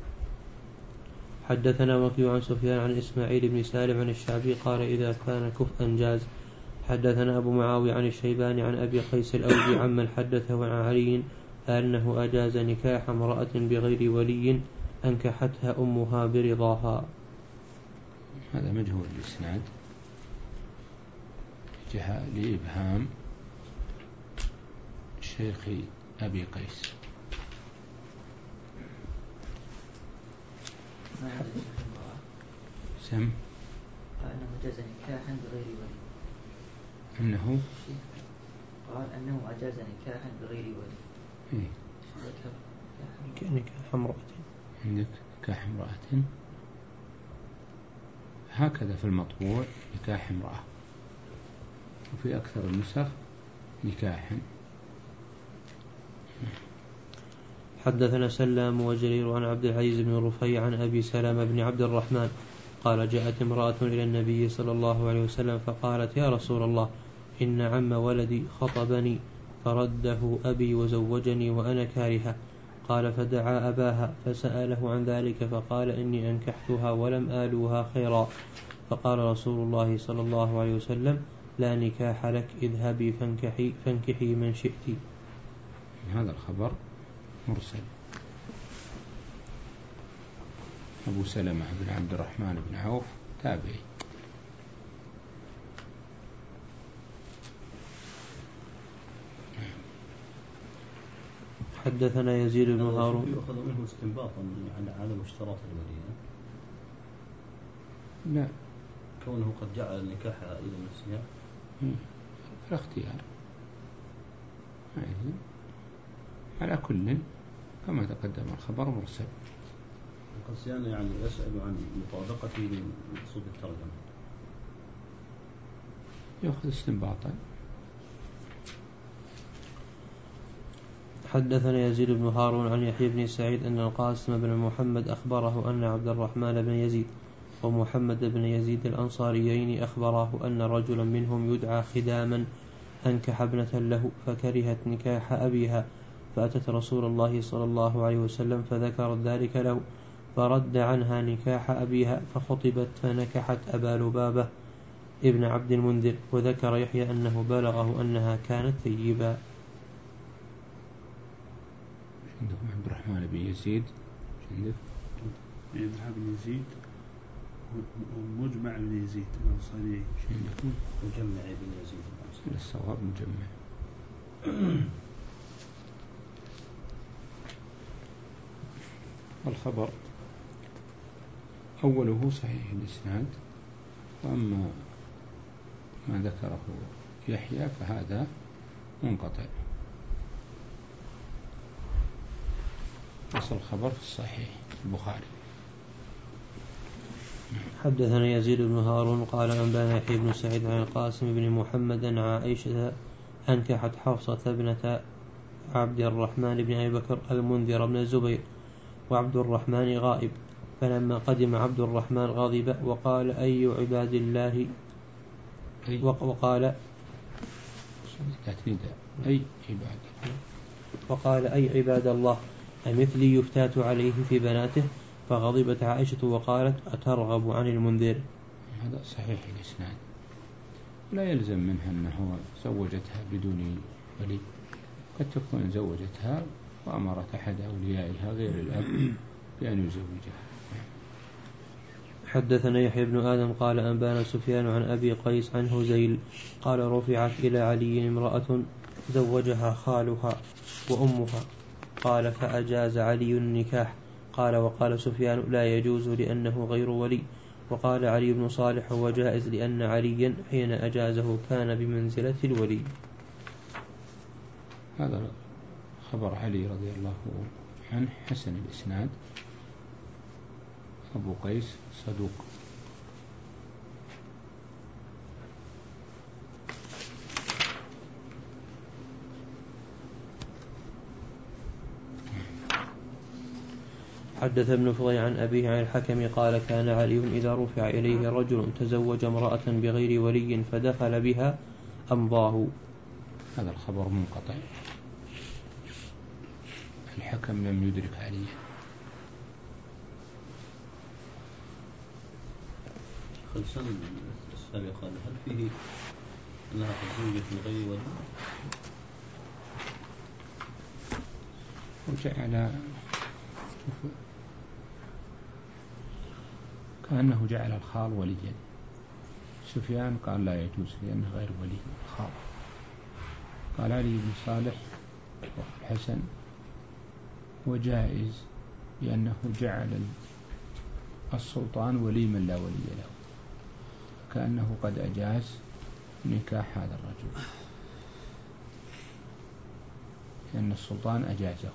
حدثنا وكيع عن سفيان عن إسماعيل بن سالم عن الشعبي قال إذا كان كفءا جاز. حدثنا أبو معاوية عن الشيباني عن أبي قيس الأوجي عمن حدثه عن علي أنه أجاز نكاح امرأة بغير ولي أنكحتها أمها برضاها.
هذا مجهول الإسناد جاء لإبهام شيخ أبي قيس. سم
قال أنه أجاز نكاحا بغير ولي.
أنه
قال أنه أجاز نكاحا بغير ولي.
إيه؟
نكاح امرأة.
عندك نكاح امرأة هكذا في المطبوع نكاح امرأة، وفي أكثر النسخ نكاح.
حدثنا سلام وجرير عن عبد العزيز بن رفيع عن أبي سلمة بن عبد الرحمن قال جاءت امرأة إلى النبي صلى الله عليه وسلم فقالت يا رسول الله إن عم ولدي خطبني فرده أبي وزوجني وأنا كارهة. قال فدعا أباها فسأله عن ذلك فقال إني أنكحتها ولم آلوها خيرا. فقال رسول الله صلى الله عليه وسلم لا نكاح لك اذهبي فانكحي, فانكحي من شئت.
هذا الخبر مرسل. أبو سلمة بن عبد الرحمن بن عوف تابعي.
حدثنا يزيد بن هارون.
يؤخذ منه استنباطا يعني على اشتراط الولي.
لا،
كونه قد جعل النكاح إلى نفسها
الاختيار على كل كما تقدم الخبر مرسل.
القسيان يعني يسأل عن مطابقته لمقصود الترجمة،
يأخذ استنباطا.
حدثنا يزيد بن هارون عن يحيى بن سعيد أن القاسم بن محمد أخبره أن عبد الرحمن بن يزيد ومحمد بن يزيد الأنصاريين أخبراه أن رجلا منهم يدعى خداما أنكح ابنة له فكرهت نكاح أبيها، فأتت رسول الله صلى الله عليه وسلم فذكرت ذلك له، فرد عنها نكاح أبيها فخطبت فنكحت أبا لبابة ابن عبد المنذر. وذكر يحيى أنه بلغه أنها كانت ثيبا.
عندكم عبد الرحمن بن يزيد عندك
بن يزيد ومجمع بن يزيد الأنصاري.
مجمع بن يزيد
الصواب مجمع. الخبر أوله صحيح الإسناد، وأما ما ذكره يحيى فهذا منقطع. أصل الخبر في الصحيح البخاري.
حدثنا يزيد بن هارون قال أنبانا يحيى بن سعيد عن القاسم بن محمد عن عائشة أنكحت حفصة ابنة عبد الرحمن بن أبي بكر المنذر بن الزبير، وعبد الرحمن غائب، فلما قدم عبد الرحمن غضب وقال أي عباد الله وقال
أي عباد
وقال أي عباد الله أمثلي يفتات عليه في بناته، فغضبت عائشة وقالت أترغب عن المنذر.
هذا صحيح الإسناد، لا يلزم منها أنه زوجتها بدون ولي، قد تكون زوجتها وأمرت أحد أوليائها غير الأب بأن يزوجها.
حدثنا يحيى بن آدم قال أنبانا سفيان عن أبي قيس عن هزيل قال رفعت إلى علي امرأة زوجها خالها وأمها، قال فأجاز علي النكاح. قال وقال سفيان لا يجوز لأنه غير ولي، وقال علي بن صالح هو جائز لأن عليا حين أجازه كان بمنزلة الولي.
هذا خبر علي رضي الله عنه حسن الإسناد. أبو قيس صدوق.
حدث ابن فضيل عن أبيه عن الحكم قال كان علي إذا رفع إليه رجل تزوج امرأة بغير ولي فدخل بها أمضاه.
هذا الخبر منقطع، الحكم لم يدرك عليا.
خلصان السابقة هل فيه أنها تزوجت من غير ولي؟
وجعل كأنه جعل الخال وليا. سفيان قال لا يجوز لأنه غير ولي الخال. قال علي بن صالح والحسن وجائز لأنه جعل السلطان ولي من لا ولي له، كأنه قد أجاز نكاح هذا الرجل لأن السلطان أجازه.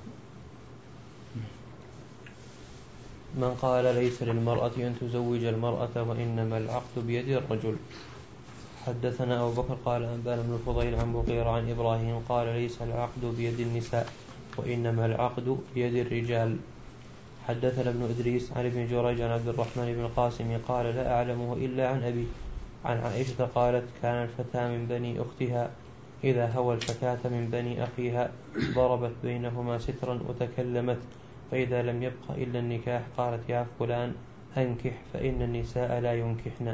من قال ليس للمرأة أن تزوج المرأة وإنما العقد بيد الرجل. حدثنا أبو بكر قال أنبانا بن فضيل عن مغيرة عن إبراهيم قال ليس العقد بيد النساء وإنما العقد بيد الرجال. حدثنا ابن إدريس عن ابن جريج عن عبد الرحمن بن القاسم قال لا أعلمه إلا عن أبي عن عائشة قالت كان الفتى من بني أختها إذا هوى الفتاة من بني أخيها ضربت بينهما سترا وتكلمت، فإذا لم يبق إلا النكاح قالت يا فلان أنكح فإن النساء لا ينكحن.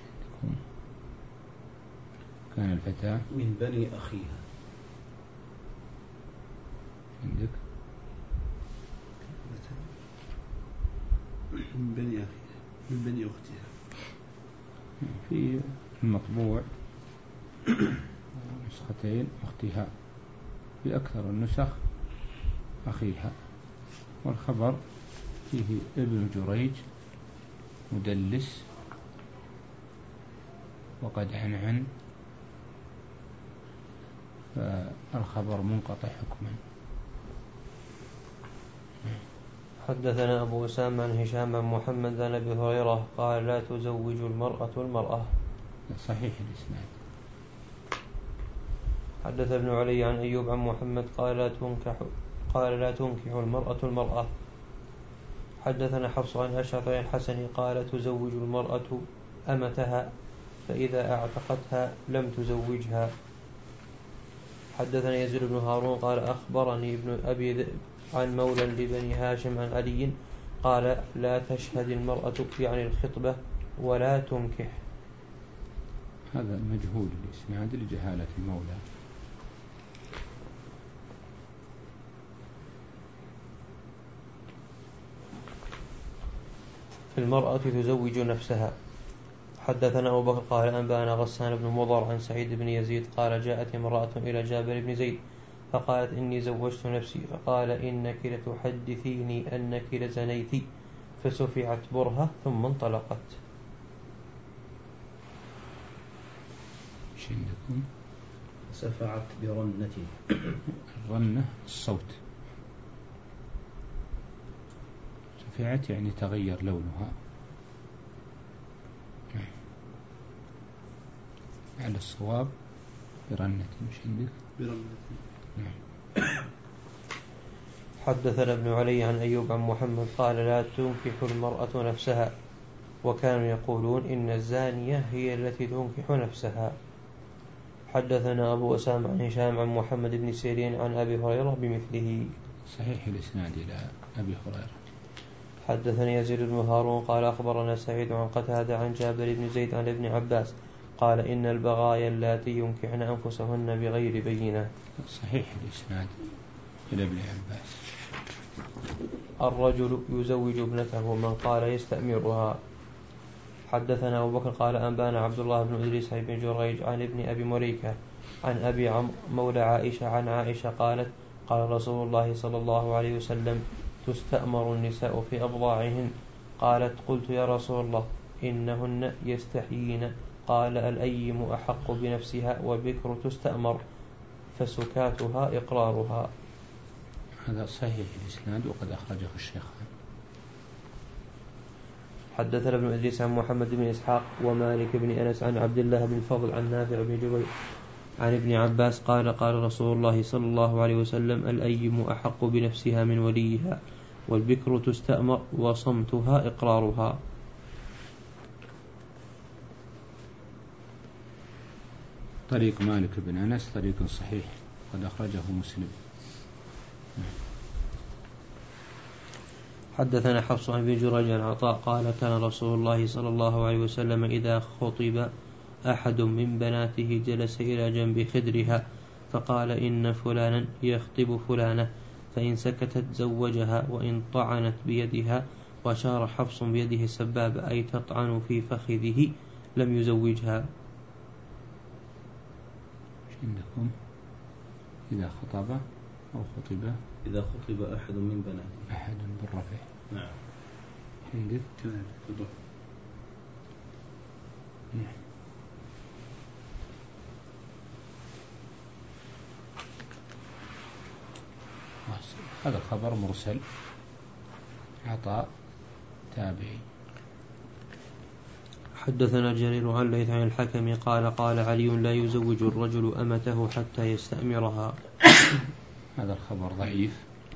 كان الفتاة
من بني أخيها
في المطبوع نسختين أختها، في أكثر النسخ أخيها. والخبر فيه ابن جريج مدلس وقد عنعن، فالخبر منقطع حكما.
حدثنا أبو أسامة عن هشام عن محمد عن أبي هريرة قال لا تزوج المرأة المرأة.
صحيح الإسناد.
حدث ابن علي عن أيوب عن محمد قال لا تنكح قال لا تنكح المرأة المرأة. حدثنا حفص عن أشعث عن الحسن قال تزوج المرأة أمتها فإذا أعتقتها لم تزوجها. حدثنا يزيد بن هارون قال أخبرني ابن أبي ذئب عن مولى لبني هاشم عن علي قال لا تشهد المرأة يعني الخطبة ولا تنكح.
هذا مجهول الإسناد لجهالة المولى.
المرأة تزوج نفسها. حدثنا أبو بكر قال أنبأنا غسان بن مضر عن سعيد بن يزيد قال جاءت امرأة إلى جابر بن زيد فقالت إني زوجت نفسي، فقال إنك لتحدثيني أنك لزنيت، فسفعت برهة ثم انطلقت.
ايش عندكم؟
سفعت برنة.
الرنة الصوت، سفعت يعني تغير لونها. على الصواب برنة. مش عندك؟
برنة.
حدثنا ابن علي عن أيوب عن محمد قال لا تنكح المرأة نفسها، وكانوا يقولون إن الزانية هي التي تنكح نفسها. حدثنا أبو أسامة عن هشام عن محمد بن سيرين عن أبي هريرة بمثله.
صحيح الإسناد إلى أبي هريرة.
حدثني يزيد بن هارون قال أخبرنا سعيد عن قتادة عن جابر بن زيد عن ابن عباس قال إن البغايا اللاتي ينكحن أنفسهن بغير بينة.
صحيح الإسناد إلى ابن عباس.
الرجل يزوج ابنته من قال يستأمرها. حدثنا أبو بكر قال أنبانا عبد الله بن إدريس بن جريج عن ابن أبي مريكة عن أبي عمرو مولى عائشة عن عائشة قالت قال رسول الله صلى الله عليه وسلم تستأمر النساء في أبضاعهن. قالت قلت يا رسول الله إنهن يستحيين. قال الأيم أحق بنفسها والبكر تستأمر، فسكاتها إقرارها.
هذا صحيح الإسناد وقد أخرجه الشيخان.
حدثنا ابن إدريس عن محمد بن إسحاق ومالك بن أنس عن عبد الله بن فضل عن نافع بن جبير عن ابن عباس قال قال رسول الله صلى الله عليه وسلم الأيم أحق بنفسها من وليها والبكر تستأمر وصمتها إقرارها.
طريق مالك بن أنس طريق صحيح قد أخرجه مسلم.
حدثنا حفص عن ابن جريج عن عطاء قال كان رسول الله صلى الله عليه وسلم إذا خطب أحد من بناته جلس إلى جنب خدرها فقال إن فلانا يخطب فلانة، فإن سكتت زوجها وإن طعنت بيدها، وأشار حفص بيده السبابة أي تطعن في فخذه لم يزوجها.
عندكم إذا خطب أو خطب
إذا خطب أحد من بناته.
أحد بالرفع.
نعم.
عندك
تمام.
نعم. هذا خبر مرسل عطاء تابعي.
حدثنا جرير عن ليث عن الحكم قال قال علي لا يزوج الرجل أمته حتى يستأمرها.
هذا الخبر ضعيف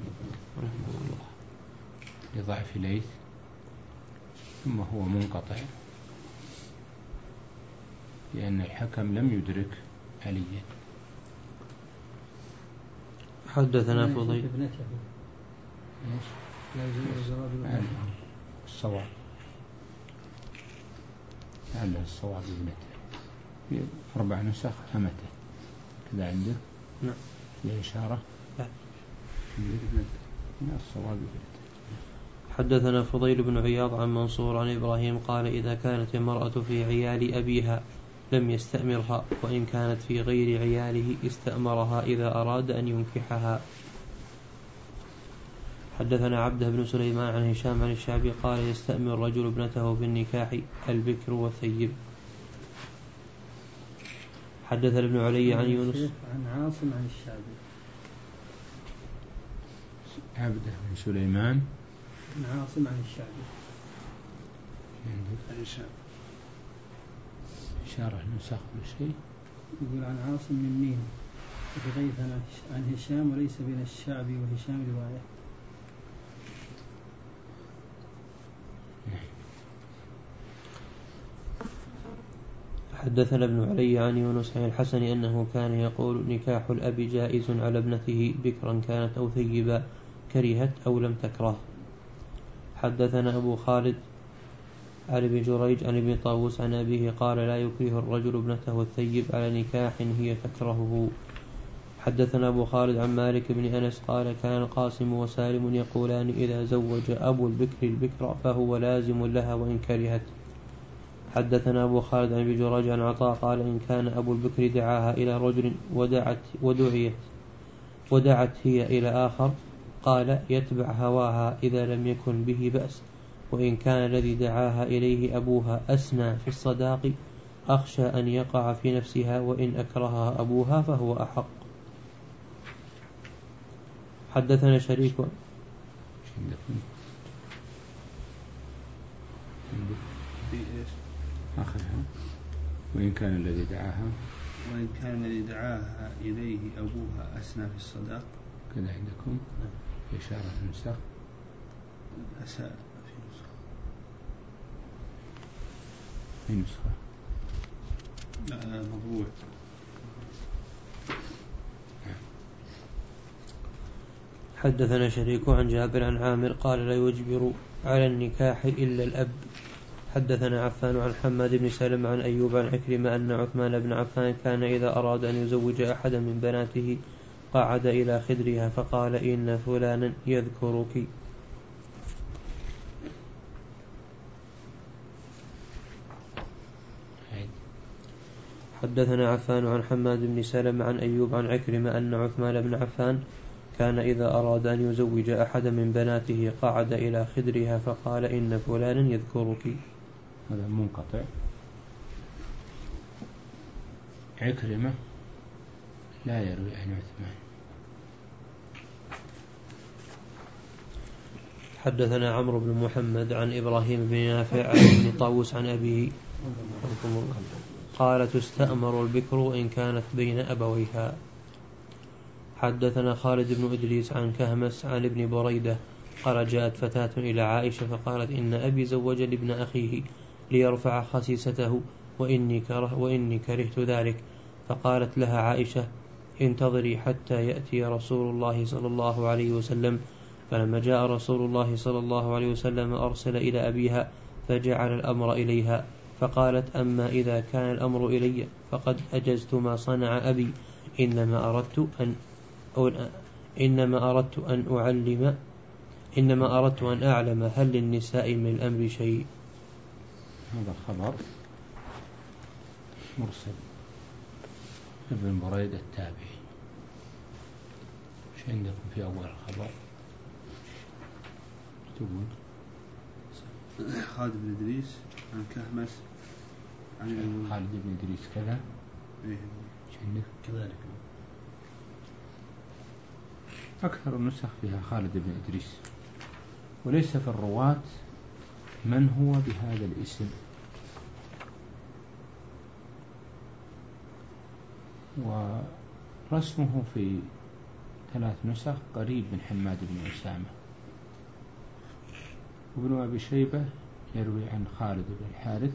لضعف ليث ثم هو منقطع لأن الحكم لم يدرك عليا.
حدثنا فضيل
الصواب لعله الصواب ابنته في أربع نسخ أمته كذا عندك؟
نعم.
في إشارة؟
لا.
من الصواب ابنته.
حدثنا فضيل بن عياض عن منصور عن إبراهيم قال إذا كانت المرأة في عيال أبيها لم يستأمرها، وإن كانت في غير عياله استأمرها إذا أراد أن ينكحها. حدثنا عبده بن سليمان عن هشام عن الشعبي قال يستأمر رجل ابنته بالنكاح البكر والثيب. حدثنا ابن علي عن يونس
عن عاصم عن الشعبي.
عبده بن سليمان
عن عاصم عن الشعبي.
إشارة نسخ بشيء.
يقول عن عاصم من مين بغيث عن هشام وليس بين الشعبي وهشام رواية.
حدثنا ابن علي عن يونس عن الحسن أنه كان يقول نكاح الأب جائز على ابنته بكرا كانت أو ثيبا كرهت أو لم تكره. حدثنا أبو خالد عن ابن جريج عن ابن طاووس عن أبيه قال لا يكره الرجل ابنته الثيب على نكاح هي تكرهه. حدثنا أبو خالد عن مالك بن أنس قال كان القاسم وسالم يقولان إذا زوج أبو البكر البكر فهو لازم لها وإن كرهت. حدثنا أبو خالد عن ابن جريج عن عطاء قال إن كان أبو البكر دعاها إلى رجل ودعت ودعيت ودعت هي إلى آخر قال يتبع هواها إذا لم يكن به بأس، وإن كان الذي دعاها إليه أبوها أسنى في الصداق أخشى أن يقع في نفسها، وإن أكرهها أبوها فهو أحق. حدثنا شريك
آخرها وإن كان الذي دعاها
وإن كان الذي دعاها إليه أبوها أسنى في الصداق
كذا عندكم إشارة نسخ
أساء في نسخة
في نسخة
لا مضبوط.
حدثنا شريك عن جابر عن عامر قال لا يجبر على النكاح إلا الأب. حدثنا عفان عن حماد بن سلم عن أيوب عن عكرمة أن عثمان بن عفان كان إذا أراد أن يزوج أحدا من بناته قعد إلى خدرها فقال إن فلانا يذكرك. حدثنا عفان عن حماد بن سلم عن أيوب عن عكرمة أن عثمان بن عفان كان إذا أراد أن يزوج أحدا من بناته قعد إلى خدرها فقال إن فلانا يذكرك.
هذا منقطع. عكرمة لا يروي عن عثمان.
حدثنا عمرو بن محمد عن إبراهيم بن نافع عن ابن طاووس عن أبيه قال تستأمر البكر إن كانت بين أبويها. حدثنا خالد بن إدريس عن كهمس عن ابن بريدة قال جاءت فتاة إلى عائشة فقالت إن أبي زوج لابن أخيه ليرفع خسيسته وإني, كره وإني كرهت ذلك، فقالت لها عائشة انتظري حتى يأتي رسول الله صلى الله عليه وسلم. فلما جاء رسول الله صلى الله عليه وسلم أرسل إلى أبيها فجعل الأمر إليها، فقالت أما إذا كان الأمر إلي فقد أجزت ما صنع أبي، إنما أردت أن إنما أردت أن أعلم إنما أردت أن أعلم هل للنساء من الأمر شيء.
هذا خبر مرسل ابن بريدة التابعي. ايش عندكم في أول الخبر؟ تقول
خالد بن إدريس عن كهمس عن
خالد بن إدريس كذا.
إيه.
ايش عندك؟
كذلك
أكثر النسخ فيها خالد بن إدريس، وليس في الرواة من هو بهذا الاسم. ورسمه في ثلاث نسخ قريب من حماد بن أسامة. وابن أبي شيبة يروي عن خالد بن الحارث،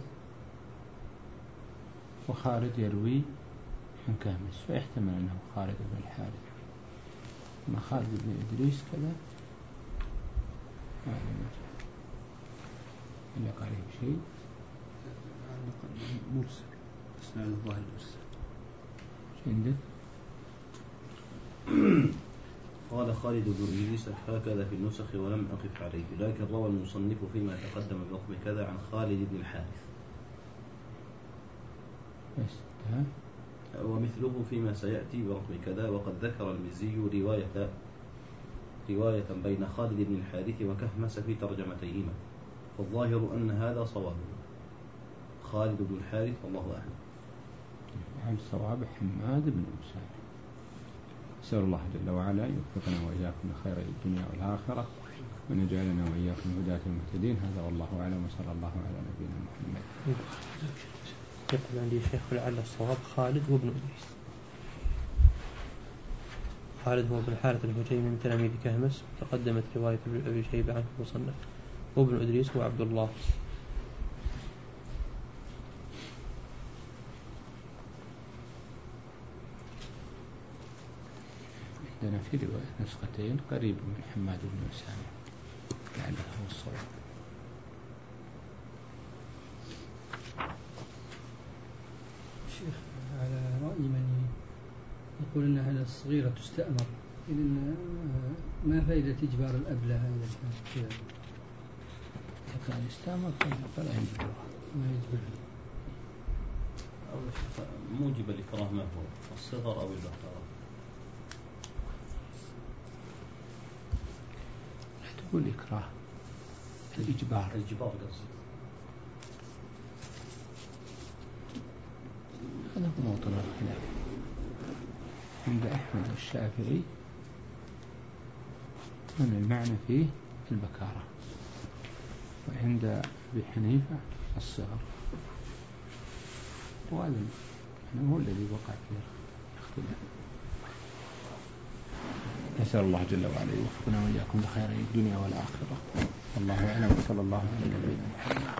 وخالد يروي عن كهمس، فيحتمل أنه خالد بن الحارث. ما خالد بن إدريس كذا إلا قريب شيء
مرسل اسناد الظاهر مرسل.
عندك
قال خالد بن إدريس هكذا في النسخ ولم أقف عليه، لكن روى المصنف فيما تقدم برقم كذا عن خالد بن الحارث ومثله فيما سيأتي برقم كذا. وقد ذكر المزي رواية رواية بين خالد بن الحارث وكهمس في ترجمتيهما، فالظاهر أن هذا صواب خالد بن الحارث والله أعلم.
عن صواب حماد بن أسامة. نسأل الله جل وعلا يوفقنا وإياكم لخير الدنيا والآخرة وأن يجعلنا وإياكم هداة المهتدين. هذا والله أعلم وصلى الله على نبينا محمد.
يقول عندي شيخ لعل الصواب خالد وابن إدريس. خالد هو ابن الحارث الهجيمي من تلاميذ كهمس، تقدمت رواية أبي شيبة عنه في المصنف. وابن إدريس هو عبد الله.
عندنا في رواية نسختين قريب من حماد بن أسامة لعله هو الصواب.
شيخ على رأي من يقول أنها الصغيرة تستأمر، إذن ما فائدة إجبار الأب لها إذا كانت
إذا كان يستأمر فلا يجبرها
ما يجبرها.
موجب الإكراه ما هو الصغر أو البكارة؟
لا تقول إكراه، الإجبار.
الإجبار قصدي.
هذا هو موطن الخلاف عند أحمد والشافعي أن المعنى فيه البكارة، وعند أبي حنيفة الصغر، وهذا هو الذي وقع فيه الاختلاف. نسأل الله جل وعلا يوفقنا وإياكم لخير الدنيا والآخرة. الله أعلم وصلى الله على نبينا محمد.